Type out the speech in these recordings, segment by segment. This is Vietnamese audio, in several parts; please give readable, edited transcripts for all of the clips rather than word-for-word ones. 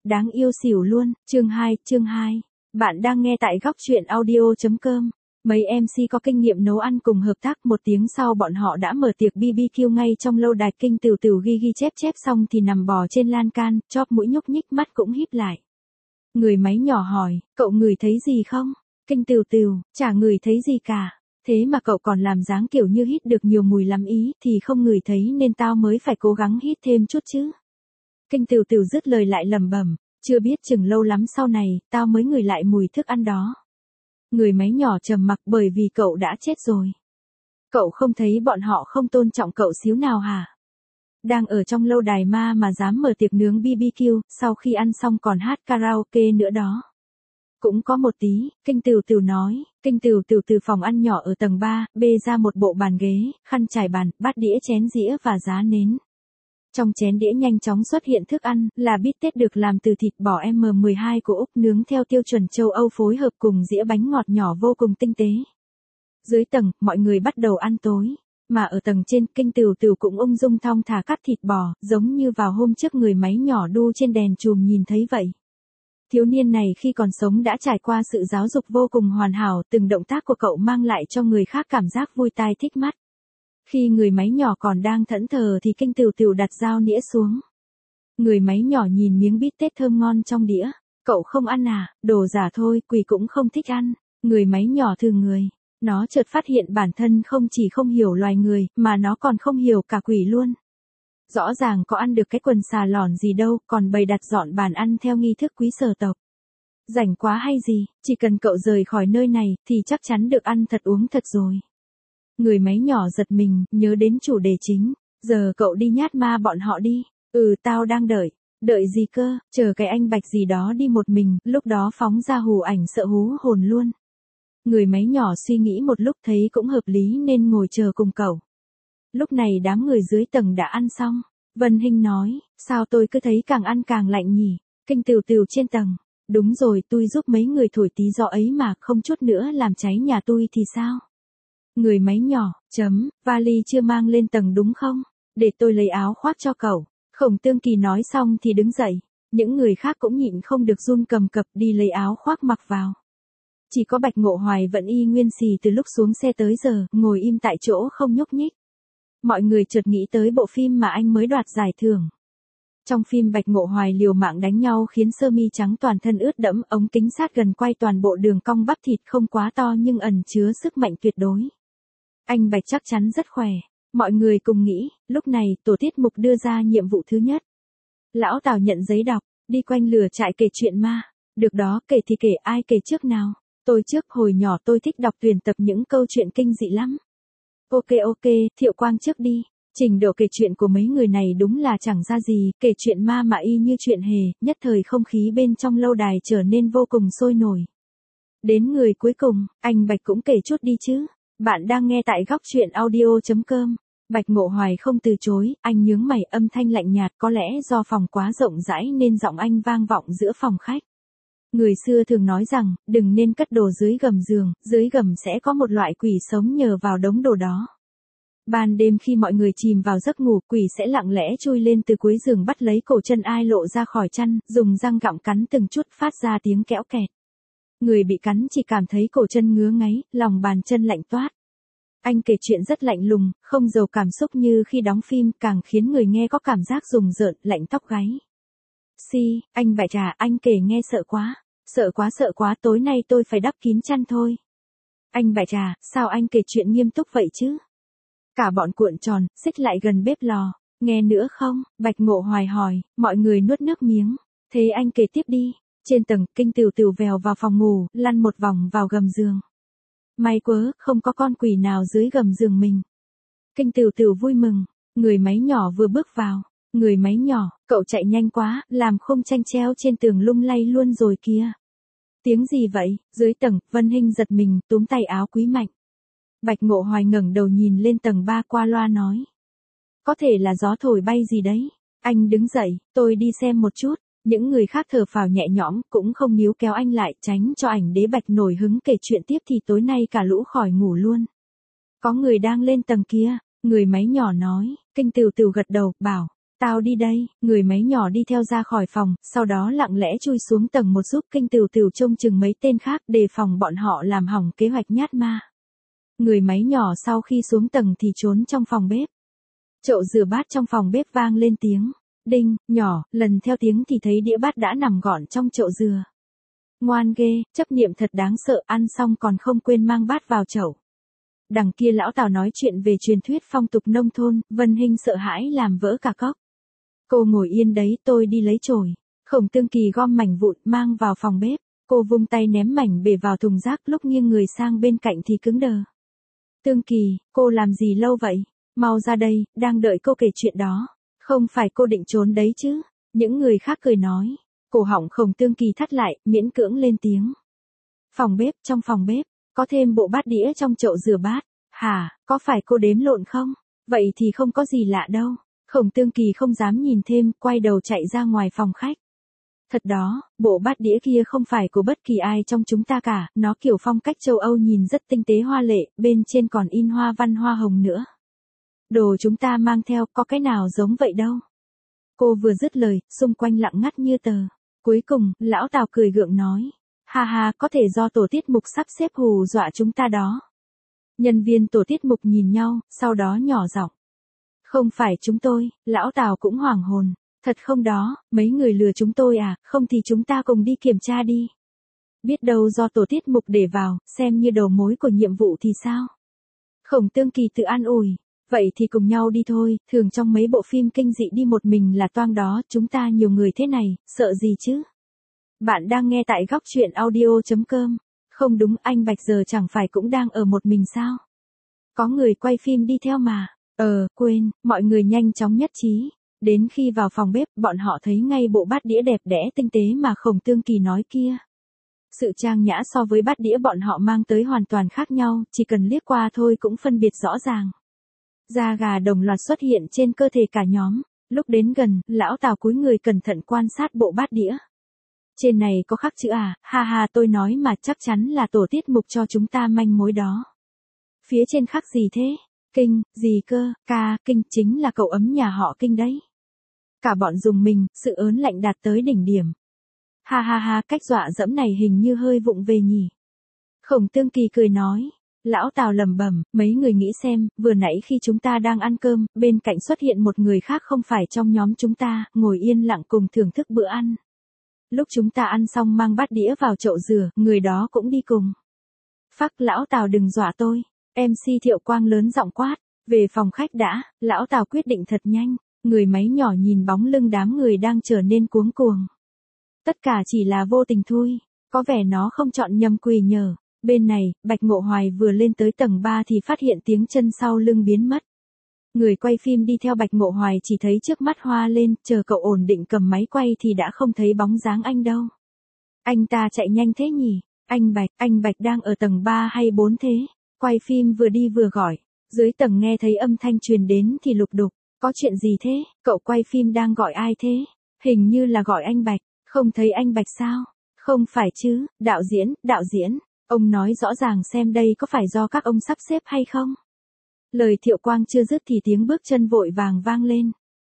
đáng yêu xỉu luôn, chương 2. Bạn đang nghe tại góc truyện audio.com. Mấy MC có kinh nghiệm nấu ăn cùng hợp tác, một tiếng sau bọn họ đã mở tiệc BBQ ngay trong lâu đài. Kinh Tửu Tửu ghi chép xong thì nằm bò trên lan can, chóp mũi nhúc nhích, mắt cũng híp lại. Người máy nhỏ hỏi, cậu ngửi thấy gì không? Kinh Tửu Tửu, chả ngửi thấy gì cả. Thế mà cậu còn làm dáng kiểu như hít được nhiều mùi lắm ý, thì không ngửi thấy nên tao mới phải cố gắng hít thêm chút chứ. Kinh Tửu Tửu dứt lời lại lẩm bẩm, chưa biết chừng lâu lắm sau này, tao mới ngửi lại mùi thức ăn đó. Người máy nhỏ trầm mặc, bởi vì cậu đã chết rồi. Cậu không thấy bọn họ không tôn trọng cậu xíu nào hả? Đang ở trong lâu đài mà dám mở tiệc nướng BBQ, sau khi ăn xong còn hát karaoke nữa đó. Cũng có một tí, Kinh Tửu Tửu nói. Kinh Tửu Tửu từ phòng ăn nhỏ ở tầng 3, bê ra một bộ bàn ghế, khăn trải bàn, bát đĩa chén dĩa và giá nến. Trong chén đĩa nhanh chóng xuất hiện thức ăn, là bít tết được làm từ thịt bò M12 của Úc nướng theo tiêu chuẩn châu Âu phối hợp cùng dĩa bánh ngọt nhỏ vô cùng tinh tế. Dưới tầng, mọi người bắt đầu ăn tối. Mà ở tầng trên, Kinh Tửu Tửu cũng ung dung thong thả cắt thịt bò, giống như vào hôm trước người máy nhỏ đu trên đèn chùm nhìn thấy vậy. Thiếu niên này khi còn sống đã trải qua sự giáo dục vô cùng hoàn hảo, từng động tác của cậu mang lại cho người khác cảm giác vui tai thích mắt. Khi người máy nhỏ còn đang thẫn thờ thì Kinh Tửu Tửu đặt dao nĩa xuống. Người máy nhỏ nhìn miếng bít tết thơm ngon trong đĩa. Cậu không ăn à, đồ giả thôi, quỷ cũng không thích ăn. Người máy nhỏ thừ người. Nó chợt phát hiện bản thân không chỉ không hiểu loài người, mà nó còn không hiểu cả quỷ luôn. Rõ ràng có ăn được cái quần xà lòn gì đâu, còn bày đặt dọn bàn ăn theo nghi thức quý sở tộc. Rảnh quá hay gì, chỉ cần cậu rời khỏi nơi này, thì chắc chắn được ăn thật uống thật rồi. Người máy nhỏ giật mình, nhớ đến chủ đề chính. Giờ cậu đi nhát ma bọn họ đi. Tao đang đợi. Đợi gì cơ, chờ cái anh Bạch gì đó đi một mình, lúc đó phóng ra hù ảnh sợ hú hồn luôn. Người máy nhỏ suy nghĩ một lúc thấy cũng hợp lý nên ngồi chờ cùng cậu. Lúc này đám người dưới tầng đã ăn xong. Vân Hinh nói, sao tôi cứ thấy càng ăn càng lạnh nhỉ? Kinh Tửu Tửu trên tầng. Đúng rồi, tôi giúp mấy người thổi tí gió ấy mà, không chút nữa làm cháy nhà tôi thì sao? Người máy nhỏ, vali chưa mang lên tầng đúng không? Để tôi lấy áo khoác cho cậu. Khổng Tương Kỳ nói xong thì đứng dậy. Những người khác cũng nhịn không được run cầm cập đi lấy áo khoác mặc vào. Chỉ có Bạch Ngộ Hoài vẫn y nguyên xì từ lúc xuống xe tới giờ, ngồi im tại chỗ không nhúc nhích. Mọi người chợt nghĩ tới bộ phim mà anh mới đoạt giải thưởng. Trong phim Bạch Ngộ Hoài liều mạng đánh nhau khiến sơ mi trắng toàn thân ướt đẫm, ống kính sát gần quay toàn bộ đường cong bắp thịt không quá to nhưng ẩn chứa sức mạnh tuyệt đối. Anh Bạch chắc chắn rất khỏe. Mọi người cùng nghĩ, lúc này tổ tiết mục đưa ra nhiệm vụ thứ nhất. Lão Tào nhận giấy đọc, đi quanh lửa trại kể chuyện ma. Được đó, kể thì kể, ai kể trước nào? Tôi trước, hồi nhỏ tôi thích đọc tuyển tập những câu chuyện kinh dị lắm. Ok, Thiệu Quang trước đi. Trình độ kể chuyện của mấy người này đúng là chẳng ra gì, kể chuyện ma mà y như chuyện hề, nhất thời không khí bên trong lâu đài trở nên vô cùng sôi nổi. Đến người cuối cùng, anh Bạch cũng kể chút đi chứ. Bạn đang nghe tại góc truyện audio.com. Bạch Ngộ Hoài không từ chối, anh nhướng mày, âm thanh lạnh nhạt, có lẽ do phòng quá rộng rãi nên giọng anh vang vọng giữa phòng khách. Người xưa thường nói rằng, đừng nên cất đồ dưới gầm giường, dưới gầm sẽ có một loại quỷ sống nhờ vào đống đồ đó. Ban đêm khi mọi người chìm vào giấc ngủ, quỷ sẽ lặng lẽ chui lên từ cuối giường bắt lấy cổ chân ai lộ ra khỏi chăn, dùng răng gặm cắn từng chút phát ra tiếng kẽo kẹt. Người bị cắn chỉ cảm thấy cổ chân ngứa ngáy, lòng bàn chân lạnh toát. Anh kể chuyện rất lạnh lùng, không giàu cảm xúc như khi đóng phim, càng khiến người nghe có cảm giác rùng rợn, lạnh tóc gáy. Anh Bạch à, anh kể nghe sợ quá, tối nay tôi phải đắp kín chăn thôi. Anh Bạch à, sao anh kể chuyện nghiêm túc vậy chứ? Cả bọn cuộn tròn, xích lại gần bếp lò. Nghe nữa không? Bạch Ngộ Hoài hỏi, mọi người nuốt nước miếng. Thế anh kể tiếp đi. Trên tầng, Kinh Tửu Tửu vèo vào phòng ngủ, lăn một vòng vào gầm giường. May quá, không có con quỷ nào dưới gầm giường mình. Kinh Tửu Tửu vui mừng. Người máy nhỏ vừa bước vào. Người máy nhỏ, cậu chạy nhanh quá, làm khung tranh treo trên tường lung lay luôn rồi kìa. Tiếng gì vậy? Dưới tầng, Vân Hinh giật mình, túm tay áo Quý Mạnh. Bạch Ngộ Hoài ngẩng đầu nhìn lên tầng 3 qua loa nói. Có thể là gió thổi bay gì đấy. Anh đứng dậy, tôi đi xem một chút. Những người khác thở phào nhẹ nhõm, cũng không níu kéo anh lại, tránh cho ảnh đế Bạch nổi hứng kể chuyện tiếp thì tối nay cả lũ khỏi ngủ luôn. Có người đang lên tầng kia, người máy nhỏ nói. Kinh Tửu Tửu gật đầu, bảo. Tao đi đây, người máy nhỏ đi theo ra khỏi phòng, sau đó lặng lẽ chui xuống tầng 1 giúp Kinh Tửu Tửu trông chừng mấy tên khác đề phòng bọn họ làm hỏng kế hoạch nhát ma. Người máy nhỏ sau khi xuống tầng thì trốn trong phòng bếp. Chậu rửa bát trong phòng bếp vang lên tiếng. Đinh, nhỏ, lần theo tiếng thì thấy đĩa bát đã nằm gọn trong chậu dừa. Ngoan ghê, chấp niệm thật đáng sợ, ăn xong còn không quên mang bát vào chậu. Đằng kia lão Tào nói chuyện về truyền thuyết phong tục nông thôn, Vân Hinh sợ hãi làm vỡ cả cốc. Cô ngồi yên đấy, tôi đi lấy chổi. Khổng Tương Kỳ gom mảnh vụn mang vào phòng bếp. Cô vung tay ném mảnh bể vào thùng rác, lúc nghiêng người sang bên cạnh thì cứng đờ. Tương Kỳ, cô làm gì lâu vậy? Mau ra đây, đang đợi cô kể chuyện đó. Không phải cô định trốn đấy chứ? Những người khác cười nói. Cổ họng Khổng Tương Kỳ thắt lại, miễn cưỡng lên tiếng. Trong phòng bếp, có thêm bộ bát đĩa trong chậu rửa bát. Hả, có phải cô đếm lộn không? Vậy thì không có gì lạ đâu. Khổng Tương Kỳ không dám nhìn thêm, quay đầu chạy ra ngoài phòng khách. Thật đó, bộ bát đĩa kia không phải của bất kỳ ai trong chúng ta cả, nó kiểu phong cách châu Âu nhìn rất tinh tế hoa lệ, bên trên còn in hoa văn hoa hồng nữa. Đồ chúng ta mang theo có cái nào giống vậy đâu. Cô vừa dứt lời, xung quanh lặng ngắt như tờ. Cuối cùng, lão Tào cười gượng nói. Ha ha, có thể do tổ tiết mục sắp xếp hù dọa chúng ta đó. Nhân viên tổ tiết mục nhìn nhau, sau đó nhỏ giọng. Không phải chúng tôi, lão Tào cũng hoảng hồn. Thật không đó, mấy người lừa chúng tôi à, không thì chúng ta cùng đi kiểm tra đi. Biết đâu do tổ tiết mục để vào, xem như đầu mối của nhiệm vụ thì sao? Khổng Tương Kỳ tự an ủi. Vậy thì cùng nhau đi thôi, thường trong mấy bộ phim kinh dị đi một mình là toang đó, chúng ta nhiều người thế này, sợ gì chứ? Bạn đang nghe tại góc truyện audio.com. Không đúng, anh Bạch giờ chẳng phải cũng đang ở một mình sao? Có người quay phim đi theo mà. Quên, mọi người nhanh chóng nhất trí. Đến khi vào phòng bếp, bọn họ thấy ngay bộ bát đĩa đẹp đẽ tinh tế mà Khổng Tương Kỳ nói kia. Sự trang nhã so với bát đĩa bọn họ mang tới hoàn toàn khác nhau, chỉ cần liếc qua thôi cũng phân biệt rõ ràng. Da gà đồng loạt xuất hiện trên cơ thể cả nhóm. Lúc đến gần, lão Tào cúi người cẩn thận quan sát bộ bát đĩa. Trên này có khắc chữ à, ha ha, tôi nói mà, chắc chắn là tổ tiết mục cho chúng ta manh mối đó. Phía trên khắc gì thế? Kinh, gì cơ? Kinh chính là cậu ấm nhà họ Kinh đấy. Cả bọn dùng mình, sự ớn lạnh đạt tới đỉnh điểm. Ha ha ha, cách dọa dẫm này hình như hơi vụng về nhỉ. Khổng Tương Kỳ cười nói. Lão Tào lẩm bẩm, mấy người nghĩ xem, vừa nãy khi chúng ta đang ăn cơm, bên cạnh xuất hiện một người khác không phải trong nhóm chúng ta, ngồi yên lặng cùng thưởng thức bữa ăn. Lúc chúng ta ăn xong mang bát đĩa vào chậu rửa, người đó cũng đi cùng. Phắc, lão Tào đừng dọa tôi. MC Thiệu Quang lớn giọng quát. Về phòng khách đã, lão Tào quyết định thật nhanh. Người máy nhỏ nhìn bóng lưng đám người đang trở nên cuống cuồng. Tất cả chỉ là vô tình thôi. Có vẻ nó không chọn nhầm quỳ nhờ. Bên này, Bạch Ngộ Hoài vừa lên tới tầng 3 thì phát hiện tiếng chân sau lưng biến mất. Người quay phim đi theo Bạch Ngộ Hoài chỉ thấy trước mắt hoa lên, chờ cậu ổn định cầm máy quay thì đã không thấy bóng dáng anh đâu. Anh ta chạy nhanh thế nhỉ? Anh Bạch đang ở tầng 3 hay 4 thế? Quay phim vừa đi vừa gọi. Dưới tầng nghe thấy âm thanh truyền đến thì lục đục. Có chuyện gì thế? Cậu quay phim đang gọi ai thế? Hình như là gọi anh Bạch. Không thấy anh Bạch sao? Không phải chứ, đạo diễn. Ông nói rõ ràng xem đây có phải do các ông sắp xếp hay không? Lời Thiệu Quang chưa dứt thì tiếng bước chân vội vàng vang lên.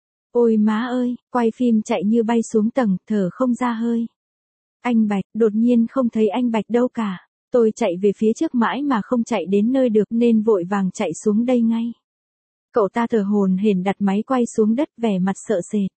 Ôi má ơi, quay phim chạy như bay xuống tầng, thở không ra hơi. Anh Bạch, đột nhiên không thấy anh Bạch đâu cả. Tôi chạy về phía trước mãi mà không chạy đến nơi được nên vội vàng chạy xuống đây ngay. Cậu ta thở hổn hển đặt máy quay xuống đất vẻ mặt sợ sệt.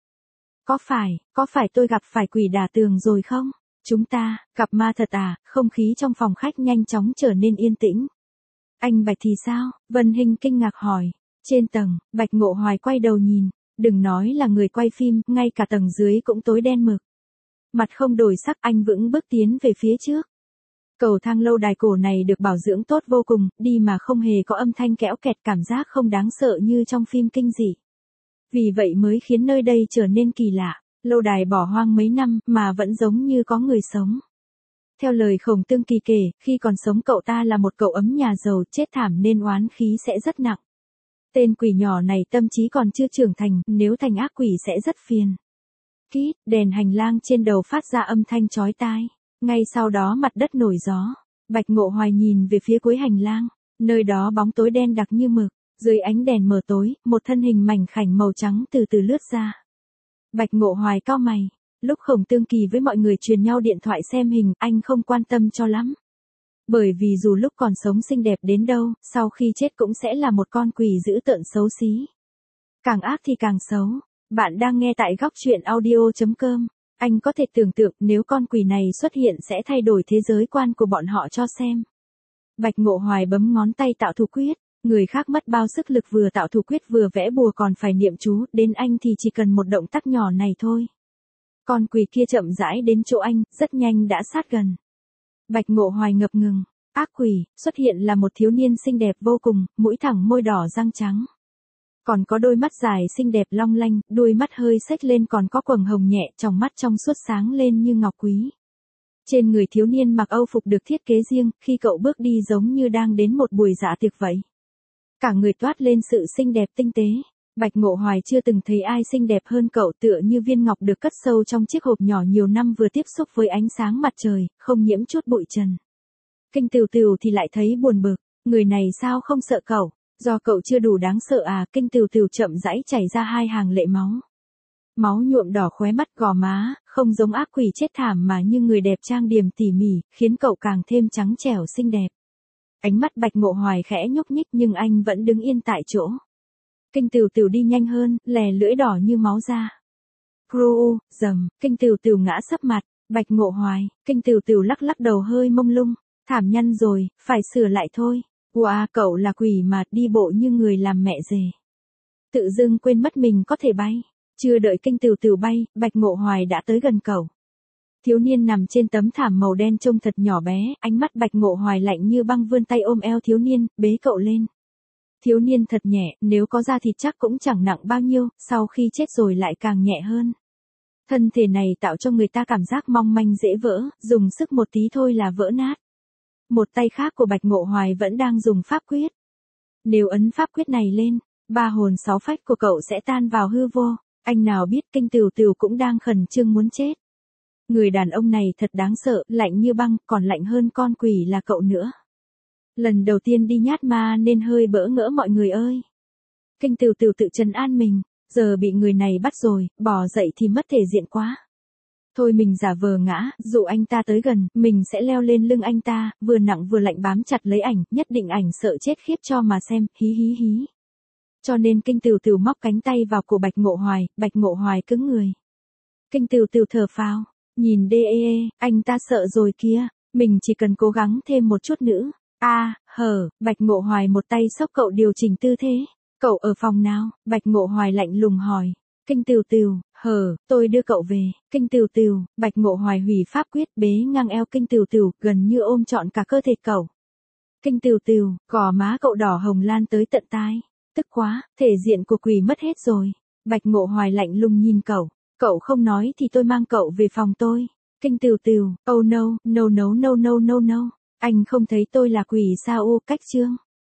Có phải tôi gặp phải quỷ đả tường rồi không? Chúng ta, gặp ma thật à? Không khí trong phòng khách nhanh chóng trở nên yên tĩnh. Anh Bạch thì sao? Vân Hinh kinh ngạc hỏi. Trên tầng, Bạch Ngộ Hoài quay đầu nhìn. Đừng nói là người quay phim, ngay cả tầng dưới cũng tối đen mực. Mặt không đổi sắc, anh vững bước tiến về phía trước. Cầu thang lâu đài cổ này được bảo dưỡng tốt vô cùng, đi mà không hề có âm thanh kẽo kẹt, cảm giác không đáng sợ như trong phim kinh dị. Vì vậy mới khiến nơi đây trở nên kỳ lạ. Lâu đài bỏ hoang mấy năm mà vẫn giống như có người sống. Theo lời Khổng Tương Kỳ kể, khi còn sống cậu ta là một cậu ấm nhà giàu, chết thảm nên oán khí sẽ rất nặng. Tên quỷ nhỏ này tâm trí còn chưa trưởng thành, nếu thành ác quỷ sẽ rất phiền. Kít, đèn hành lang trên đầu phát ra âm thanh chói tai. Ngay sau đó mặt đất nổi gió. Bạch Ngộ Hoài nhìn về phía cuối hành lang. Nơi đó bóng tối đen đặc như mực. Dưới ánh đèn mờ tối, một thân hình mảnh khảnh màu trắng từ từ lướt ra. Bạch Ngộ Hoài cau mày. Lúc Khổng Tương Kỳ với mọi người truyền nhau điện thoại xem hình, anh không quan tâm cho lắm. Bởi vì dù lúc còn sống xinh đẹp đến đâu, sau khi chết cũng sẽ là một con quỷ dữ tợn xấu xí. Càng ác thì càng xấu. Bạn đang nghe tại góc truyện audio.com. Anh có thể tưởng tượng nếu con quỷ này xuất hiện sẽ thay đổi thế giới quan của bọn họ cho xem. Bạch Ngộ Hoài bấm ngón tay tạo thủ quyết. Người khác mất bao sức lực vừa tạo thủ quyết vừa vẽ bùa còn phải niệm chú, đến anh thì chỉ cần một động tác nhỏ này thôi. Con quỷ kia chậm rãi đến chỗ anh, rất nhanh đã sát gần. Bạch Ngộ Hoài ngập ngừng. Ác quỷ, xuất hiện là một thiếu niên xinh đẹp vô cùng, mũi thẳng môi đỏ răng trắng. Còn có đôi mắt dài xinh đẹp long lanh, đuôi mắt hơi xếch lên còn có quầng hồng nhẹ, tròng mắt trong suốt sáng lên như ngọc quý. Trên người thiếu niên mặc âu phục được thiết kế riêng, khi cậu bước đi giống như đang đến một buổi dạ tiệc vậy. Cả người toát lên sự xinh đẹp tinh tế. Bạch Ngộ Hoài chưa từng thấy ai xinh đẹp hơn cậu, tựa như viên ngọc được cất sâu trong chiếc hộp nhỏ nhiều năm vừa tiếp xúc với ánh sáng mặt trời, không nhiễm chút bụi trần. Kinh Từu Từu thì lại thấy buồn bực, người này sao không sợ cậu, do cậu chưa đủ đáng sợ à? Kinh Từu Từu chậm rãi chảy ra hai hàng lệ máu. Máu nhuộm đỏ khóe mắt gò má, không giống ác quỷ chết thảm mà như người đẹp trang điểm tỉ mỉ, khiến cậu càng thêm trắng trẻo xinh đẹp. Ánh mắt Bạch Ngộ Hoài khẽ nhúc nhích nhưng anh vẫn đứng yên tại chỗ. Kinh Từu Từu đi nhanh hơn, lè lưỡi đỏ như máu ra. Cru, rầm, Kinh Từu Từu ngã sấp mặt. Bạch Ngộ Hoài, Kinh Từu Từu lắc lắc đầu hơi mông lung. Thảm nhăn rồi, phải sửa lại thôi. Wow, cậu là quỷ mà, đi bộ như người làm mẹ rể. Tự dưng quên mất mình có thể bay. Chưa đợi Kinh Từu Từu bay, Bạch Ngộ Hoài đã tới gần cậu. Thiếu niên nằm trên tấm thảm màu đen trông thật nhỏ bé, ánh mắt Bạch Ngộ Hoài lạnh như băng, vươn tay ôm eo thiếu niên, bế cậu lên. Thiếu niên thật nhẹ, nếu có da thịt chắc cũng chẳng nặng bao nhiêu, sau khi chết rồi lại càng nhẹ hơn. Thân thể này tạo cho người ta cảm giác mong manh dễ vỡ, dùng sức một tí thôi là vỡ nát. Một tay khác của Bạch Ngộ Hoài vẫn đang dùng pháp quyết. Nếu ấn pháp quyết này lên, ba hồn sáu phách của cậu sẽ tan vào hư vô. Anh nào biết Kinh Từu Từu cũng đang khẩn trương muốn chết. Người đàn ông này thật đáng sợ, lạnh như băng, còn lạnh hơn con quỷ là cậu nữa. Lần đầu tiên đi nhát ma nên hơi bỡ ngỡ mọi người ơi. Kinh Từu Từu tự trấn an mình, giờ bị người này bắt rồi, bỏ dậy thì mất thể diện quá. Thôi mình giả vờ ngã, dụ anh ta tới gần, mình sẽ leo lên lưng anh ta, vừa nặng vừa lạnh bám chặt lấy ảnh, nhất định ảnh sợ chết khiếp cho mà xem, hí hí hí. Cho nên Kinh Từu Từu móc cánh tay vào cổ Bạch Ngộ Hoài, Bạch Ngộ Hoài cứng người. Kinh Từu Từu thở phào, nhìn anh ta sợ rồi kìa, mình chỉ cần cố gắng thêm một chút nữa. Bạch Ngộ Hoài một tay xốc cậu điều chỉnh tư thế. Cậu ở phòng nào? Bạch Ngộ Hoài lạnh lùng hỏi. Kinh Từu Từu, tôi đưa cậu về. Kinh Từu Từu, Bạch Ngộ Hoài hủy pháp quyết, bế ngang eo Kinh Từu Từu, gần như ôm trọn cả cơ thể cậu. Kinh Từu Từu, gò má cậu đỏ hồng lan tới tận tai. Tức quá, thể diện của quỷ mất hết rồi. Bạch Ngộ Hoài lạnh lùng nhìn cậu. Cậu không nói thì tôi mang cậu về phòng tôi. Kinh Từu Từu, oh no, no no no no no no. Anh không thấy tôi là quỷ sao? Cách chương.